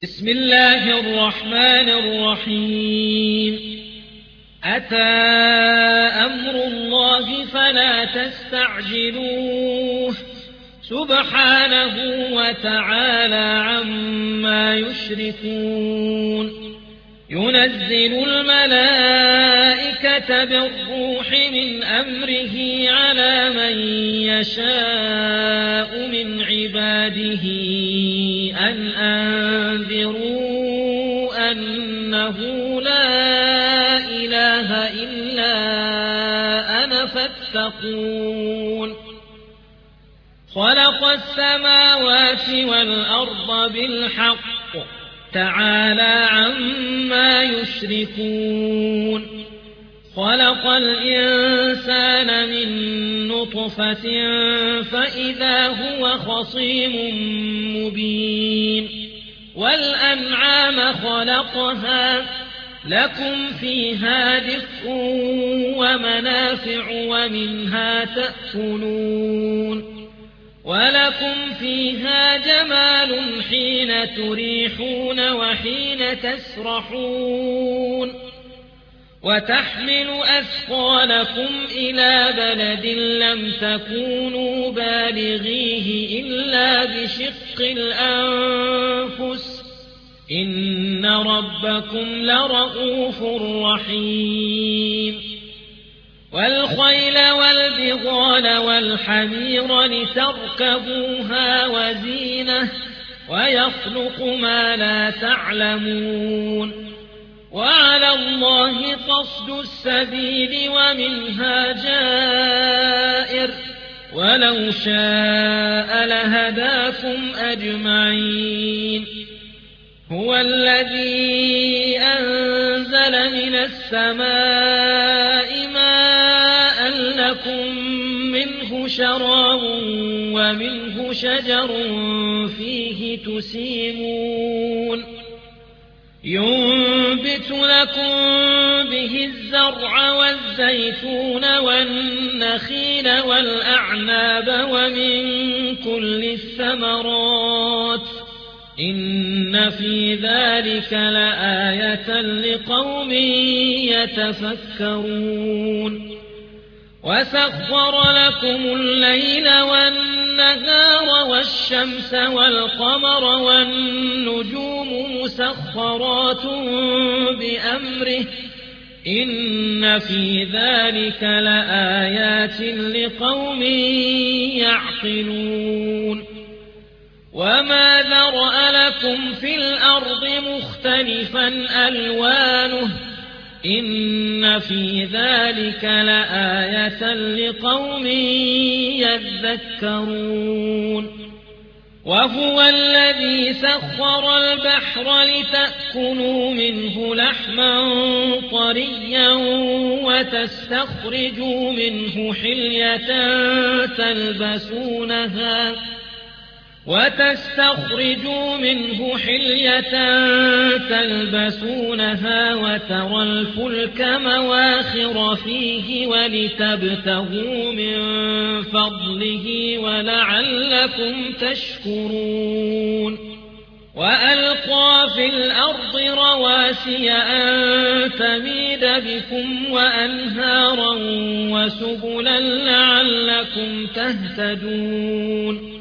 بسم الله الرحمن الرحيم أتى أمر الله فلا تستعجلوه سبحانه وتعالى عما يشركون ينزل الملائكة بالروح من أمره على من يشاء من عباده أن أنذروا أنه لا إله إلا أنا فاتقون خلق السماوات والأرض بالحق تعالى عما يشركون خلق الإنسان من نطفة فإذا هو خصيم مبين والأنعام خلقها لكم فيها دفء ومنافع ومنها تأكلون ولكم فيها جمال حين تريحون وحين تسرحون وتحمل أثقالكم إلى بلد لم تكونوا بالغيه إلا بشق الأنفس إن ربكم لرؤوف رحيم والخيل والبغال والحمير لتركبوها وزينة ويخلق ما لا تعلمون وعلى الله قصد السبيل ومنها جائر ولو شاء لهداكم أجمعين هو الذي أنزل من السماء ماء لكم منه شراب ومنه شجر فيه تسيمون ينبت لكم به الزرع والزيتون والنخيل والأعناب ومن كل الثمرات إن في ذلك لآية لقوم يتفكرون وسخر لكم الليل والنهار والشمس والقمر والنجوم مسخرات بأمره إن في ذلك لآيات لقوم يعقلون وما ذرأ لكم في الأرض مختلفا ألوانه إن في ذلك لآية لقوم يذكرون وهو الذي سخر البحر لتأكلوا منه لحما طريا وتستخرجوا منه حلية تلبسونها وترى الفلك مواخر فيه ولتبتغوا من فضله ولعلكم تشكرون وألقى في الأرض رواسي أن تميد بكم وأنهارا وسبلا لعلكم تهتدون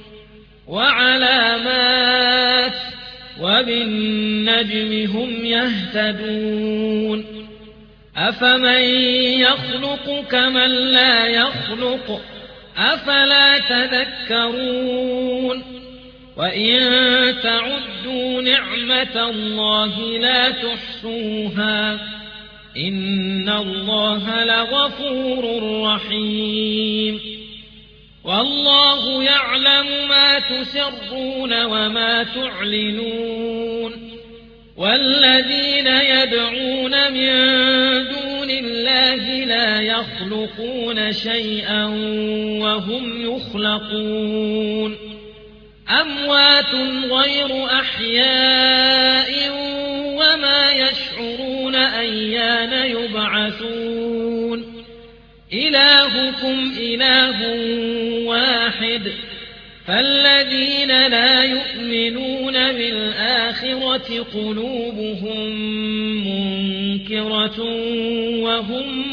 وعلامات وبالنجم هم يهتدون أفمن يخلق كمن لا يخلق أفلا تذكرون وإن تعدوا نعمة الله لا تحصوها إن الله لغفور رحيم والله يعلم ما تسرون وما تعلنون والذين يدعون من دون الله لا يخلقون شيئا وهم يخلقون أموات غير أحياء وما يشعرون أيان يبعثون إلهكم إله واحد فالذين لا يؤمنون بالآخرة الآخرة قلوبهم منكرة وهم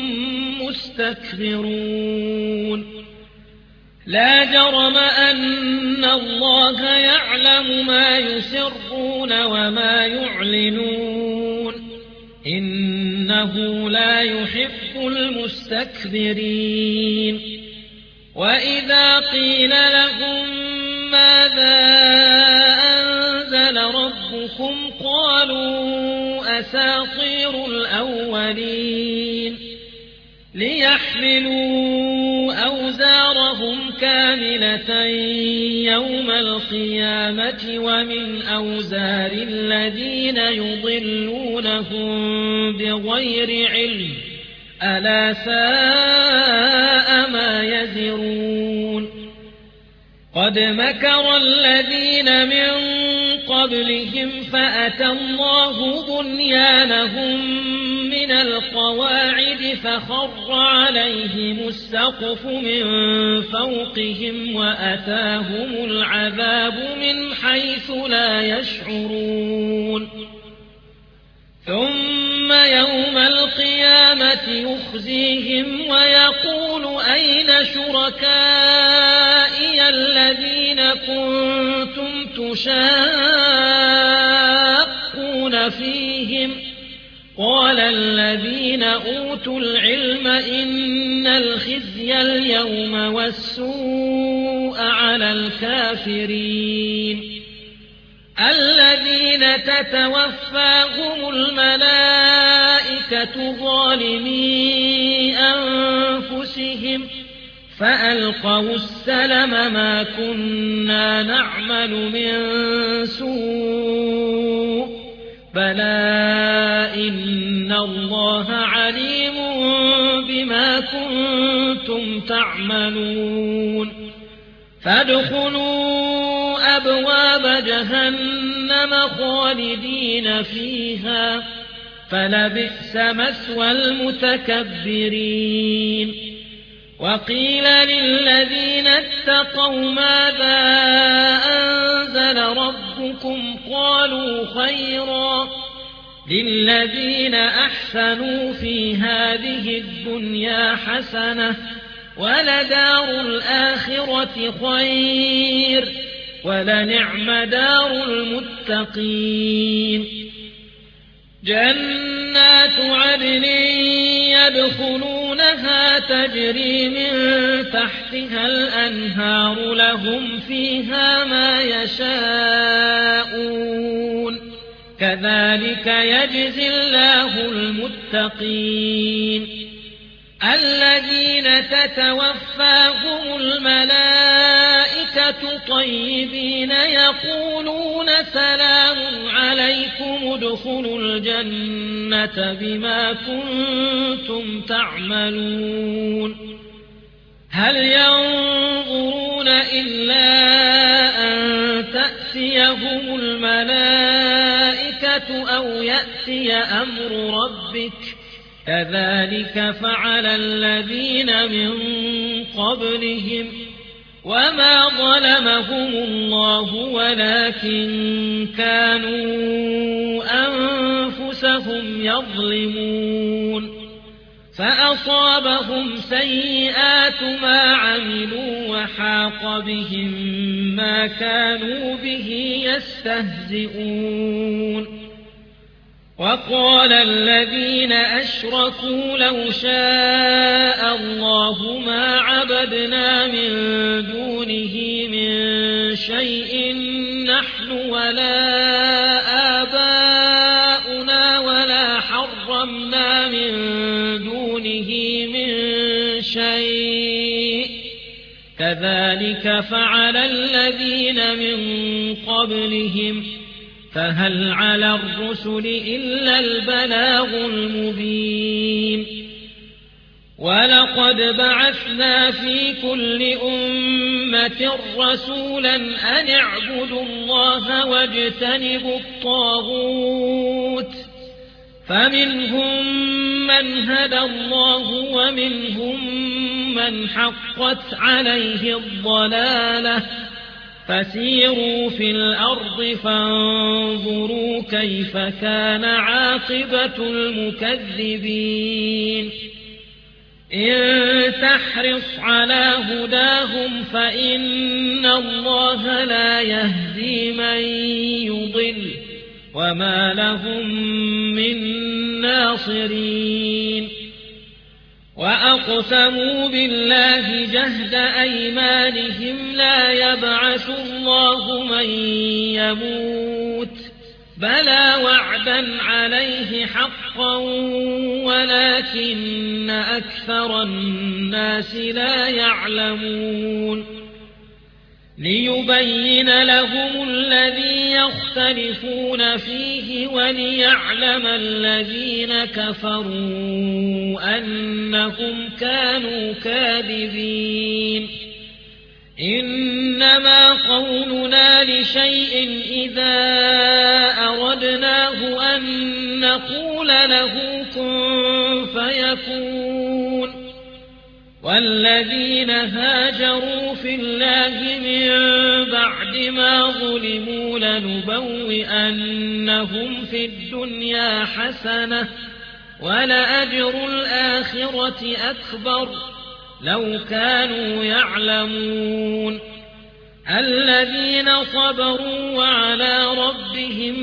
مستكبرون لا جرم أن الله يعلم ما يسرون وما يعلنون إنه لا يحب المستكبرين وإذا قيل لهم ماذا أنزل ربكم قالوا أساطير الأولين ليحملوا أوزارهم كاملة يوم القيامة ومن أوزار الذين يضلونهم بغير علم ألا ساء ما يزرون قد مكر الذين من قبلهم فأتى الله بنيانهم من القواعد فخر عليهم السقف من فوقهم وأتاهم العذاب من حيث لا يشعرون ثم يوم القيامة يخزيهم ويقول أين شركائي الذين كنتم تشاقون فيهم قال الذين أوتوا العلم إن الخزي اليوم والسوء على الكافرين الذين تتوفاهم الملائكة ظالمي أنفسهم فألقوا السلم ما كنا نعمل من سوء بلى إن الله عليم بما كنتم تعملون فادخلوا أبواب جهنم خالدين فيها فلبئس مثوى المتكبرين وقيل للذين اتقوا ماذا أنزل ربكم قالوا خيرا للذين أحسنوا في هذه الدنيا حسنة ولدار الآخرة خير ولنعم دار المتقين جنات عدن يدخلونها تجري من تحتها الأنهار لهم فيها ما يشاءون كذلك يجزي الله المتقين الذين تتوفاهم الملائكة طيبين يقولون سلام عليكم ادخلوا الجنة بما كنتم تعملون هل ينظرون إلا أن تأتيهم الملائكة أو يأتي أمر ربك كذلك فعل الذين من قبلهم وما ظلمهم الله ولكن كانوا أنفسهم يظلمون فأصابهم سيئات ما عملوا وحاق بهم ما كانوا به يستهزئون وقال الذين أشركوا لو شاء الله ما عبدنا من دونه من شيء نحن ولا آباؤنا ولا حرمنا من دونه من شيء كذلك فعل الذين من قبلهم فهل على الرسل إلا البلاغ المبين ولقد بعثنا في كل أمة رسولا أن اعبدوا الله واجتنبوا الطاغوت فمنهم من هدى الله ومنهم من حقت عليه الضلالة فسيروا في الأرض فانظروا كيف كان عاقبة المكذبين إن تحرص على هداهم فإن الله لا يهدي من يضل وما لهم من ناصرين وأقسموا بالله جهد أيمانهم لا يبعث الله من يموت بلى وعدا عليه حقا ولكن أكثر الناس لا يعلمون ليبين لهم الذي يختلفون فيه وليعلم الذين كفروا أنهم كانوا كاذبين إنما قولنا لشيء إذا أردناه أن نقول له كن فيكون والذين هاجروا في الله من بعد ما ظلموا لنبوئنهم في الدنيا حسنة ولأجر الآخرة أكبر لو كانوا يعلمون الذين صبروا وعلى ربهم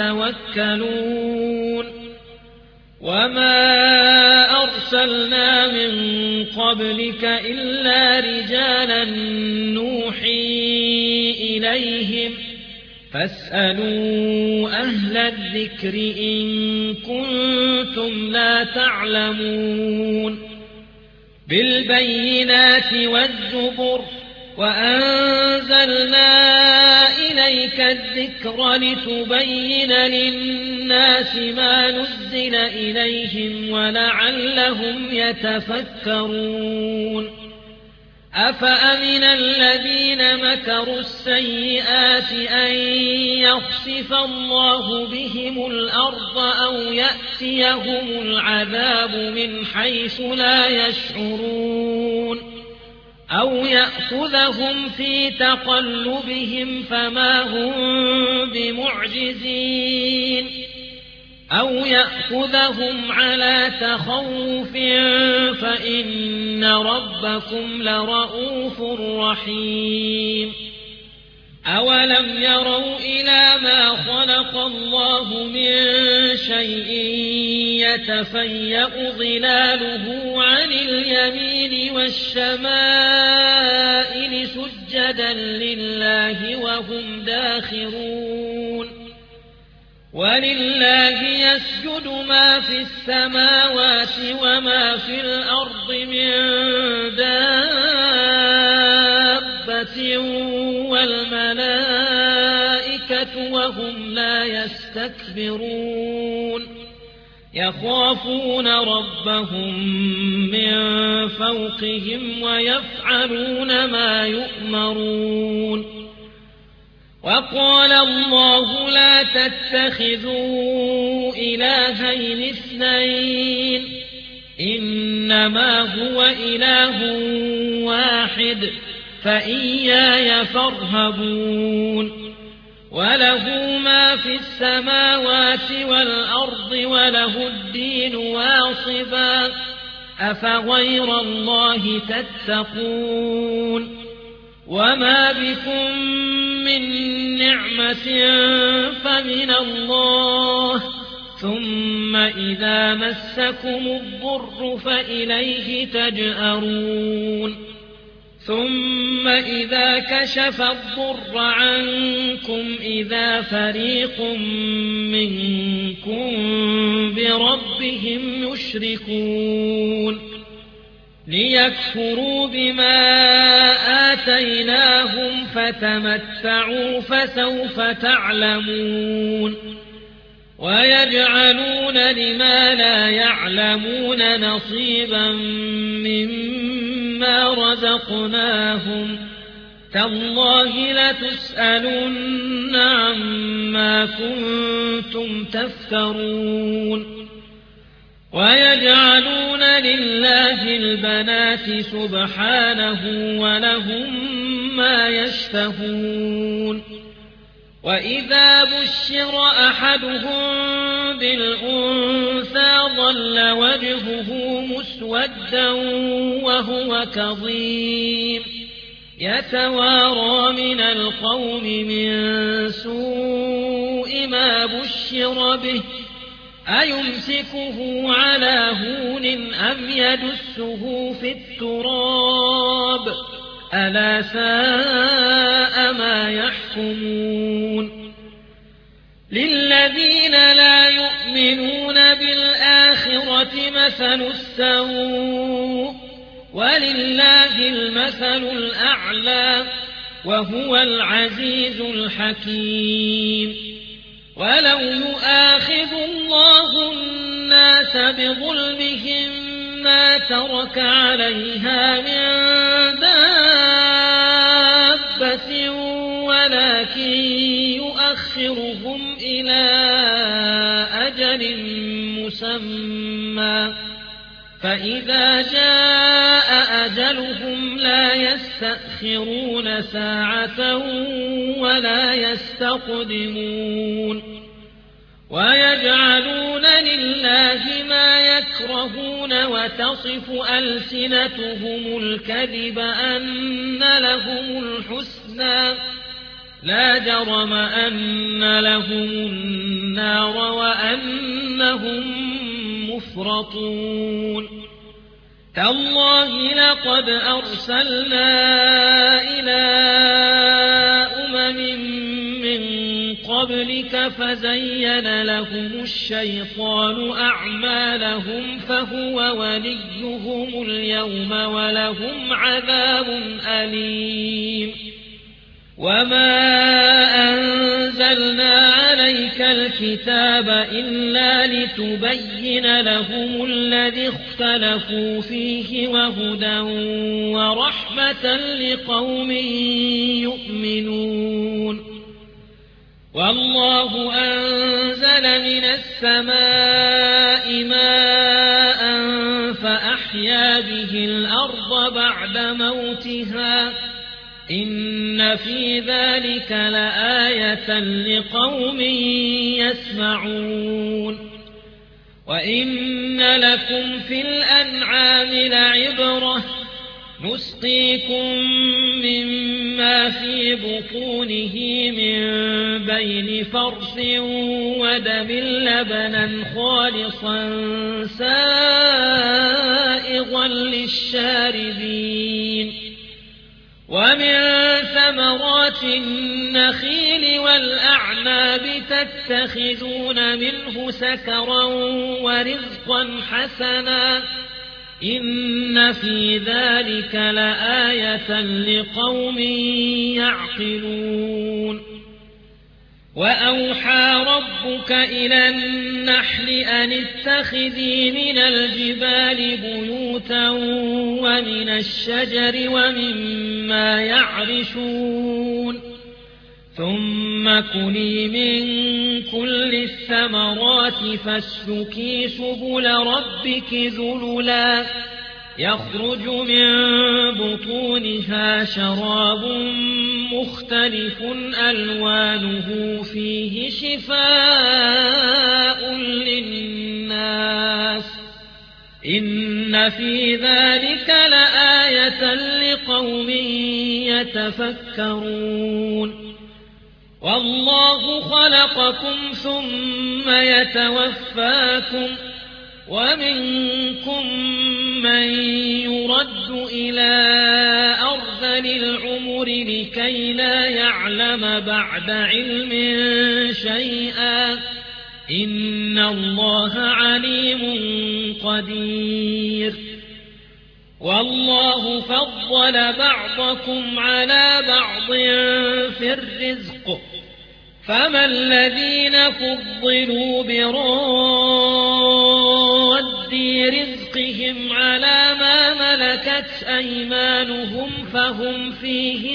يتوكلون وما أرسلنا من قبلك إلا رجالا نوحي إليهم فاسألوا أهل الذكر إن كنتم لا تعلمون بالبينات والزبر وأنزلنا إليك الذكر لتبين للناس ما نزل إليهم ولعلهم يتفكرون أفأمن الذين مكروا السيئات أن يخسف الله بهم الأرض أو يأتيهم العذاب من حيث لا يشعرون أو يأخذهم في تقلبهم فما هم بمعجزين أو يأخذهم على تخوف فإن ربكم لرؤوف رحيم أولم يروا إلى ما خلق الله من شيء يتفيأ ظلاله عن اليمين والشمائل سجدا لله وهم داخرون ولله يسجد ما في السماوات وما في الأرض من دابة والملائكة وهم لا يستكبرون يخافون ربهم من فوقهم ويفعلون ما يؤمرون وقال الله لا تتخذوا إلهين اثنين إنما هو إله واحد فإياي فارهبون وله ما في السماوات والأرض وله الدين واصبا أفغير الله تتقون وما بكم من نعمة فمن الله ثم إذا مسكم الضر فإليه تجأرون ثم إذا كشف الضر عنكم إذا فريق منكم بربهم يشركون ليكفروا بما آتيناهم فتمتعوا فسوف تعلمون ويجعلون لما لا يعلمون نصيبا مما رزقناهم تالله لتسألن عما كنتم تفترون ويجعلون لله البنات سبحانه ولهم ما يشتهون وإذا بشر أحدهم بالأنثى ظل وجهه مسودا وهو كظيم يتوارى من القوم من سوء ما بشر به أيمسكه على هون أم يدسه في التراب ألا ساء ما يحكمون للذين لا يؤمنون بالآخرة مثل السوء ولله المثل الأعلى وهو العزيز الحكيم ولو يؤاخذ الله الناس بظلمهم ما ترك عليها من دابة ولكن يؤخرهم إلى أجل مسمى فإذا جاء أجلهم لا يستأخرون ساعة ولا يستقدمون ويجعلون لله ما يكرهون وتصف ألسنتهم الكذب أن لهم الحسنى لا جرم أن لهم النار وأنهم مفرطون تالله لقد أرسلنا إلى من قبلك فزين لهم الشيطان أعمالهم فهو وليهم اليوم ولهم عذاب أليم وما أنزلنا عليك الكتاب إلا لتبين لهم الذي اختلفوا فيه وهدى ورحمة لقوم يؤمنون والله أنزل من السماء ماء فأحيا به الأرض بعد موتها إن في ذلك لآية لقوم يسمعون وإن لكم في الأنعام لعبرة نسقيكم مما في بطونه من بين فرث ودم لبنا خالصا سائغا للشاربين ومن ثمرات النخيل والأعناب تتخذون منه سكرا ورزقا حسنا إن في ذلك لآية لقوم يعقلون وأوحى ربك إلى النحل أن اتخذي من الجبال بيوتا ومن الشجر ومما يعرشون ثم كلي من كل الثمرات فاسلكي سبل ربك ذللا يخرج من بطونها شراب مختلف ألوانه فيه شفاء للناس إن في ذلك لآية لقوم يتفكرون والله خلقكم ثم يتوفاكم ومنكم من يرد إلى أرذل العمر لكي لا يعلم بعد علم شيئا إن الله عليم قدير والله فضل بعضكم على بعض في الرزق فما الذين فضلوا براد رزقهم على ما ملكت أيمانهم فهم فيه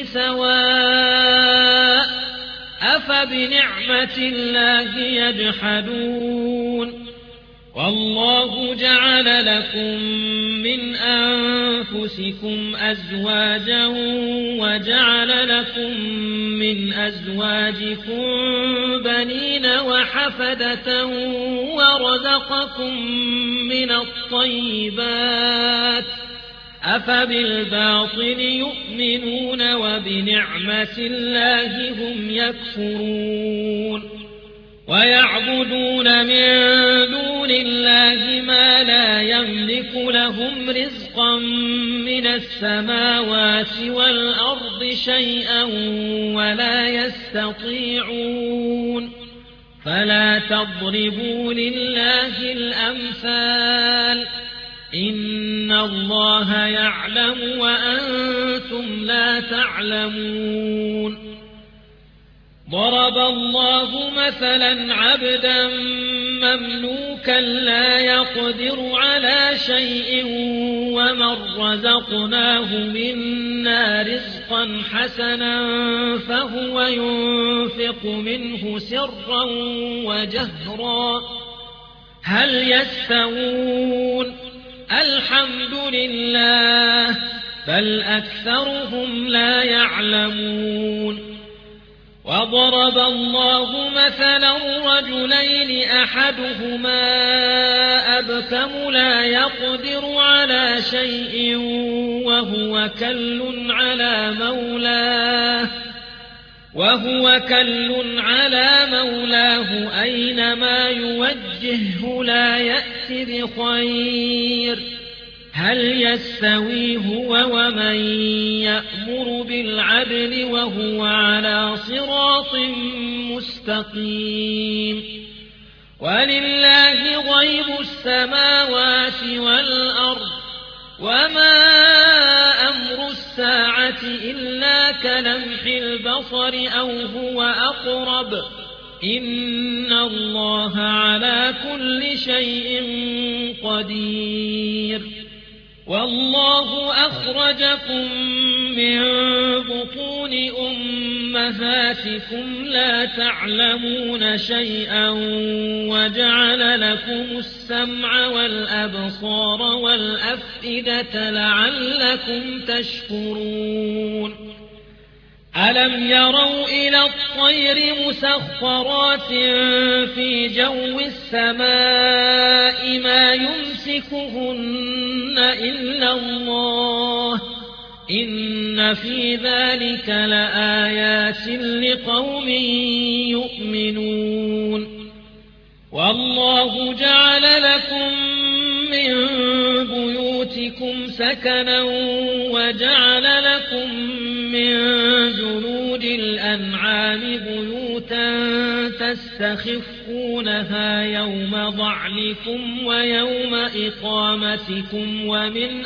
سواء أفبنعمة الله يجحدون والله جعل لكم من أنفسكم أزواجا وجعل لكم من أزواجكم بنين وحفدة ورزقكم من الطيبات أفبالباطل يؤمنون وبنعمة الله هم يكفرون ويعبدون من دون الله ما لا يملك لهم رزقا من السماوات والأرض شيئا ولا يستطيعون فلا تضربوا لله الأمثال إن الله يعلم وأنتم لا تعلمون ضرب الله مثلا عبدا مملوكا لا يقدر على شيء ومن رزقناه منا رزقا حسنا فهو ينفق منه سرا وجهرا هل يستوون الحمد لله بل أكثرهم لا يعلمون وضرب الله مثلا رجلين أحدهما أبكم لا يقدر على شيء وهو كل على مولاه أينما يوجهه لا يأت بخير هل يستوي هو ومن يأمر بالعدل وهو على صراط مستقيم ولله غيب السماوات والأرض وما أمر الساعة إلا كلمح البصر أو هو أقرب إن الله على كل شيء قدير والله أخرجكم من بطون أمهاتكم لا تعلمون شيئا وجعل لكم السمع والأبصار والأفئدة لعلكم تشكرون ألم يروا إلى الطير مسخرات في جو السماء ما يمسكهن إلا الله إن في ذلك لآيات لقوم يؤمنون والله جعل لكم من بيوتكم سكنا وجعل لكم من جلود الأنعام بيوتا تستخفونها يوم ضعنكم ويوم إقامتكم ومن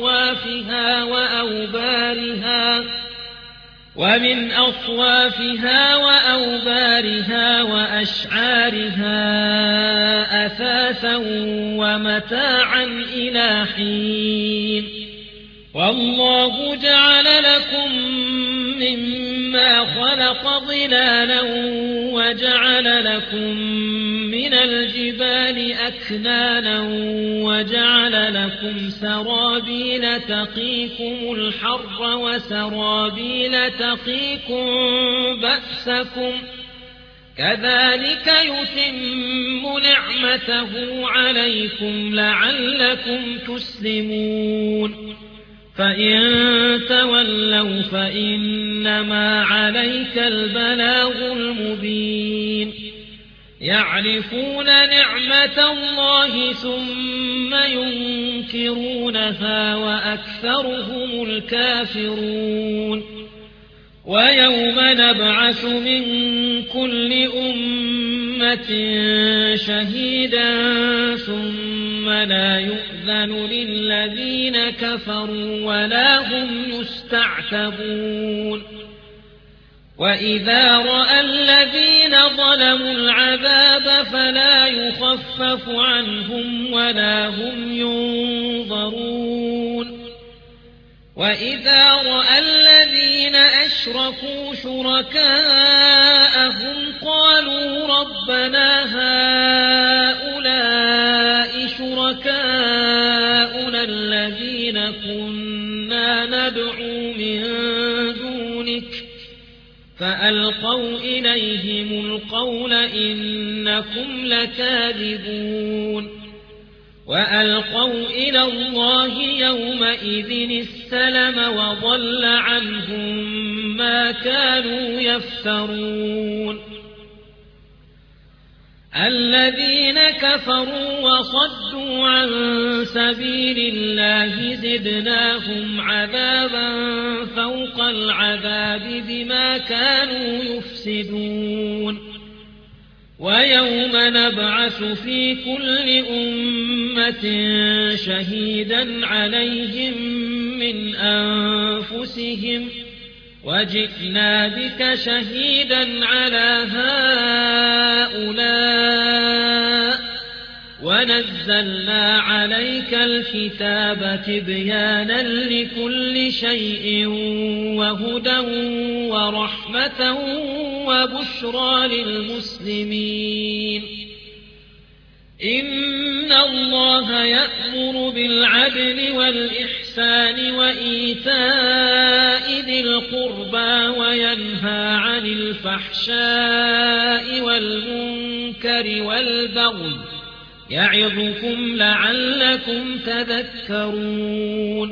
أصوافها وأوبارها وأشعارها أثاثا ومتاعا إلى حين والله جعل لكم مما خلق ظلالا وجعل لكم من الجبال أكنانا وجعل لكم سرابيل تقيكم الحر وسرابيل تقيكم بأسكم كذلك يتم نعمته عليكم لعلكم تسلمون فإن تولوا فإنما عليك البلاغ المبين يعرفون نعمة الله ثم ينكرونها وأكثرهم الكافرون ويوم نبعث من كل أمة شهيدا ثم لا يؤذن للذين كفروا ولا هم يستعتبون وإذا رأى الذين ظلموا العذاب فلا يخفف عنهم ولا هم ينظرون وإذا رأى الذين أشركوا شركاءهم قالوا ربنا هؤلاء فألقوا إليهم القول إنكم لكاذبون وألقوا إلى الله يومئذ السلم وضل عنهم ما كانوا يفترون الذين كفروا وصدوا عن سبيل الله زدناهم عذابا فوق العذاب بما كانوا يفسدون ويوم نبعث في كل أمة شهيدا عليهم من أنفسهم وجئنا بك شهيدا على هؤلاء ونزلنا عليك الكتاب تبيانا لكل شيء وهدى ورحمة وبشرى للمسلمين إن الله يأمر بالعدل والإحسان وإيتاء ذي القربى وينهى عن الفحشاء والمنكر والبغي يعظكم لعلكم تذكرون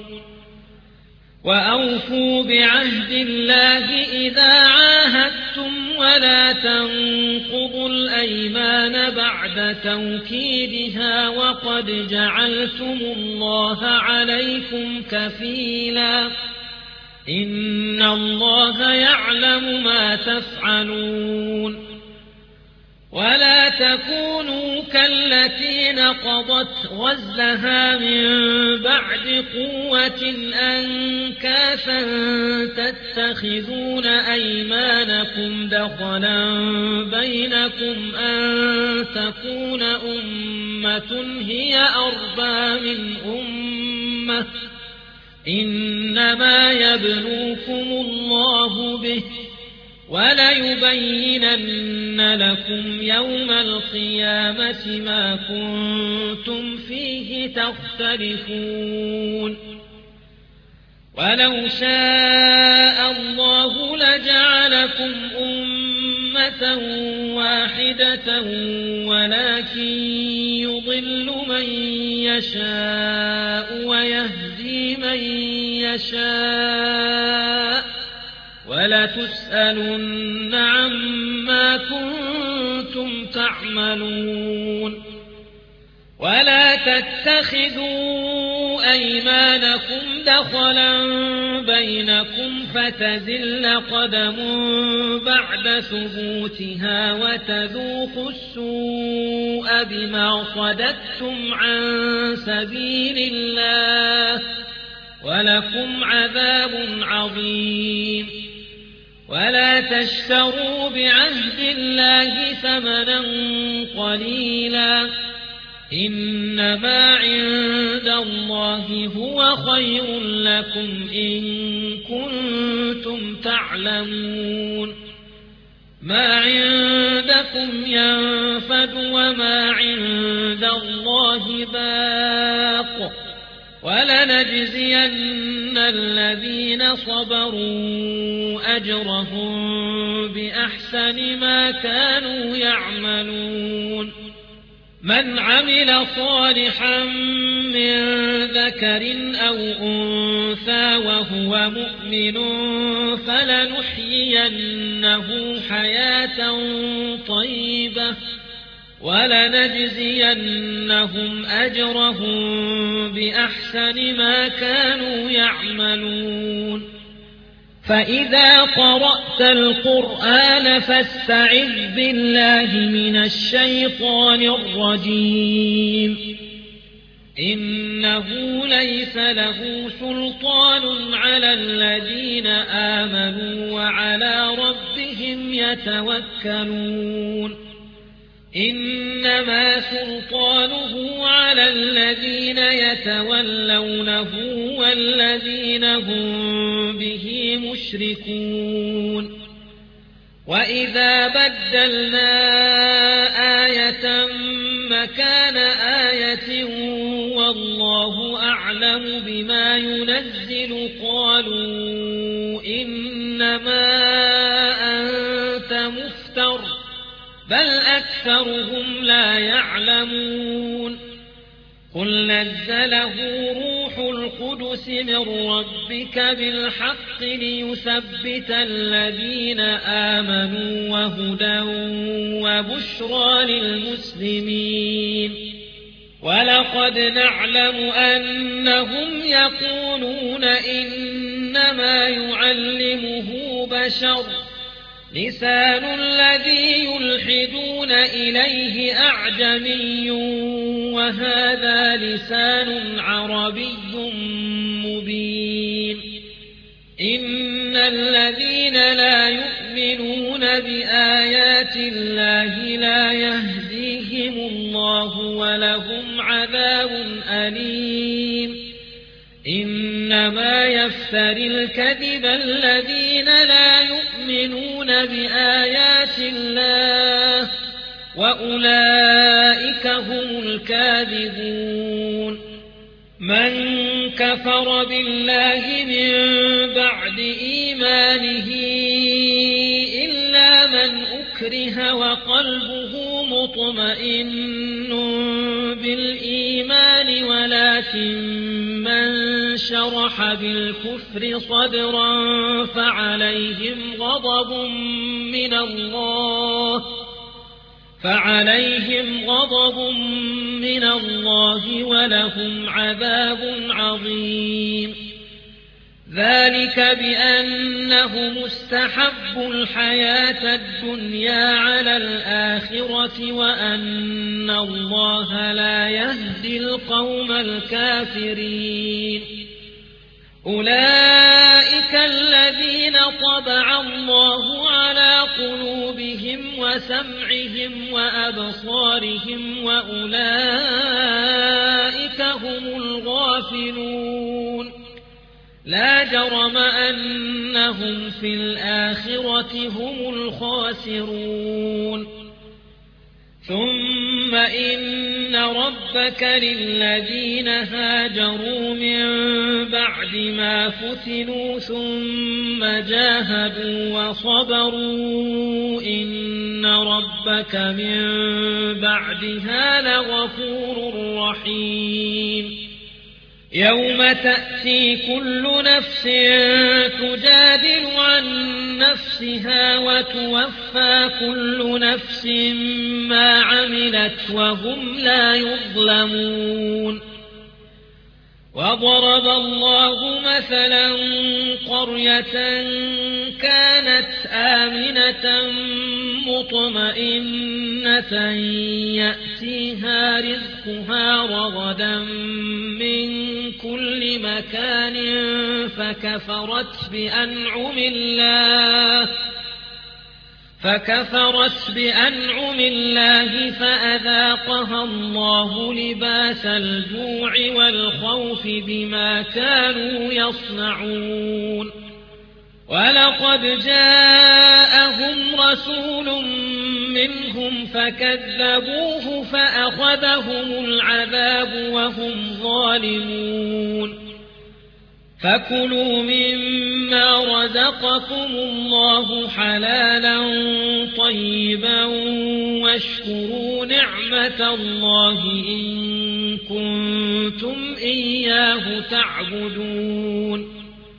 وأوفوا بعهد الله إذا عاهدتم ولا تنقضوا الأيمان بعد توكيدها وقد جعلتم الله عليكم كفيلا إن الله يعلم ما تفعلون ولا تكونوا كالتي نقضت غزلها من بعد قوة أنكاثا تتخذون أيمانكم دخلا بينكم أن تكون أمة هي أربى من أمة إنما يبلوكم الله به وليبينن لكم يوم القيامة ما كنتم فيه تختلفون ولو شاء الله لجعلكم أمة واحدة ولكن يضل من يشاء ويهدي من يشاء ولتسألن عما كنتم تعملون ولا تتخذوا أيمانكم دخلا بينكم فتزل قدم بعد ثبوتها وتذوقوا السوء بما صددتم عن سبيل الله ولكم عذاب عظيم ولا تشتروا بعهد الله ثمنا قليلا إنما عند الله هو خير لكم إن كنتم تعلمون ما عندكم ينفد وما عند الله باق ولنجزين الذين صبروا أجرهم بأحسن ما كانوا يعملون من عمل صالحا من ذكر أو أنثى وهو مؤمن فلنحيينه حياة طيبة ولنجزينهم أجرهم بأحسن ما كانوا يعملون فإذا قرأت القرآن فاستعذ بالله من الشيطان الرجيم إنه ليس له سلطان على الذين آمنوا وعلى ربهم يتوكلون إنما سلطانه على الذين يتولونه والذين هم به مشركون وإذا بدلنا آية مكان آية والله أعلم بما ينزل قالوا إنما أنت بل أكثرهم لا يعلمون قل نزله روح القدس من ربك بالحق ليثبت الذين آمنوا وهدى وبشرى للمسلمين ولقد نعلم أنهم يقولون إنما يعلمه بشر لسان الذي يلحدون إليه أعجمي وهذا لسان عربي مبين إن الذين لا يؤمنون بآيات الله لا يهديهم الله ولهم عذاب أليم إنما يفتري الكذب الذين لا يؤمنون بآيات الله وأولئك هم الكاذبون من كفر بالله من بعد إيمانه إلا من أكره وقلبه مطمئن بالإيمان ولكن من شرح بالكفر صدرا فعليهم غضب من الله ولهم عذاب عظيم ذلك بأنهم استحبوا الحياة الدنيا على الآخرة وأن الله لا يهدي القوم الكافرين أولئك الذين طبع الله على قلوبهم وسمعهم وأبصارهم وأولئك هم الغافلون لا جرم أنهم في الآخرة هم الخاسرون ثم إن ربك للذين هاجروا من بعد ما فتنوا ثم جاهدوا وصبروا إن ربك من بعدها لغفور رحيم يوم تأتي كل نفس تجادل عن نفسها وتوفى كل نفس ما عملت وهم لا يظلمون وضرب الله مثلا قرية كانت آمنة مطمئنة يأتيها رزقها رغدا من كل مكان فكفرت بأنعم الله فأذاقها الله لباس الجوع والخوف بما كانوا يصنعون ولقد جاءهم رسول منهم فكذبوه فأخذهم العذاب وهم ظالمون فكلوا مما رزقكم الله حلالا طيبا واشكروا نعمة الله إن كنتم إياه تعبدون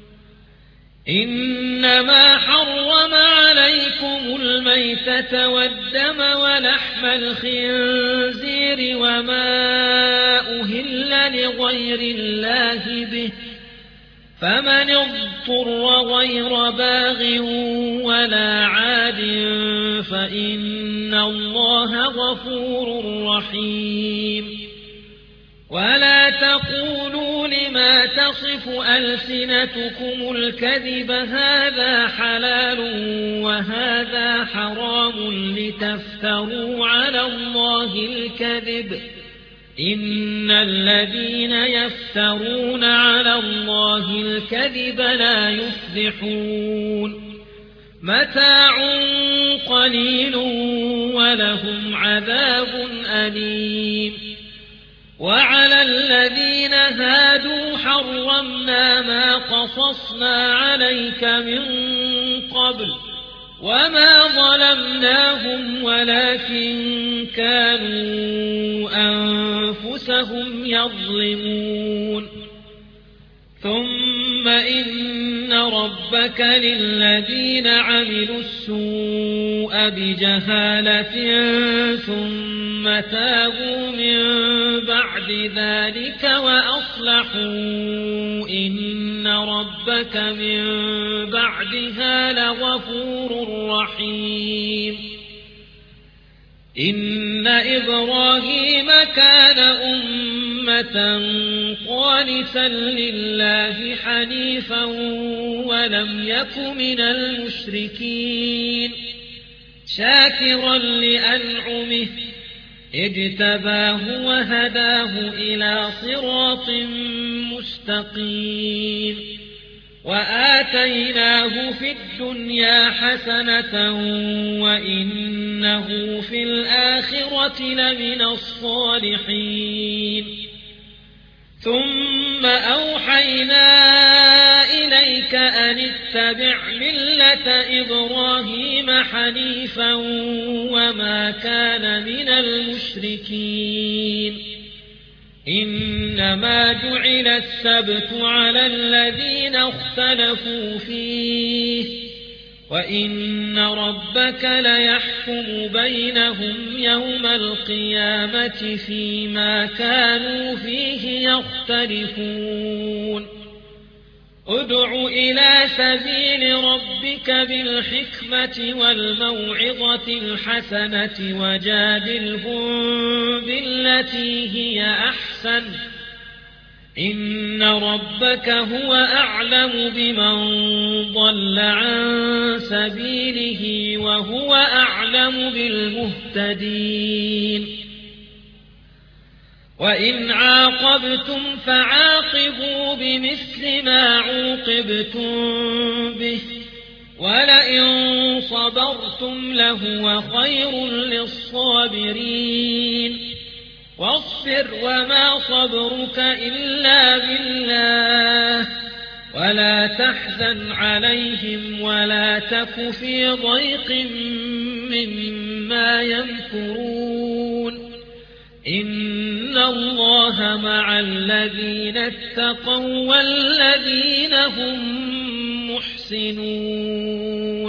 إنما حرم عليكم الميتة والدم ولحم الخنزير وما أهل لغير الله به فمن اضطر غير باغ ولا عاد فإن الله غفور رحيم ولا تقولوا لما تصف ألسنتكم الكذب هذا حلال وهذا حرام لتفتروا على الله الكذب إن الذين يفترون على الله الكذب لا يفلحون متاع قليل ولهم عذاب أليم وعلى الذين هادوا حرمنا ما قصصنا عليك من قبل وما ظلمناهم ولكن كانوا أنفسهم يظلمون ثم إن ربك للذين عملوا السوء بجهالة ثم تابوا من بعد ذلك وأصلحوا إن ربك من بعدها لغفور رحيم إن إبراهيم كان أمة قانتا لله حنيفا ولم يك من المشركين شاكرا لأنعمه اجتباه وهداه إلى صراط مستقيم وآتيناه في الدنيا حسنة وإنه في الآخرة لمن الصالحين ثم أوحينا إليك أن اتبع ملة إبراهيم حنيفا وما كان من المشركين إنما جعل السبت على الذين اختلفوا فيه وإن ربك ليحكم بينهم يوم القيامة فيما كانوا فيه يختلفون ادع إلى سبيل ربك بالحكمة والموعظة الحسنة وجادلهم بالتي هي أحسن إن ربك هو أعلم بمن ضل عن سبيله وهو أعلم بالمهتدين وإن عاقبتم فعاقبوا بمثل ما عوقبتم به ولئن صبرتم لهو خير للصابرين واصبر وما صبرك إلا بالله ولا تحزن عليهم ولا تك في ضيق مما يمكرون إن الله مع الذين اتقوا والذين هم محسنون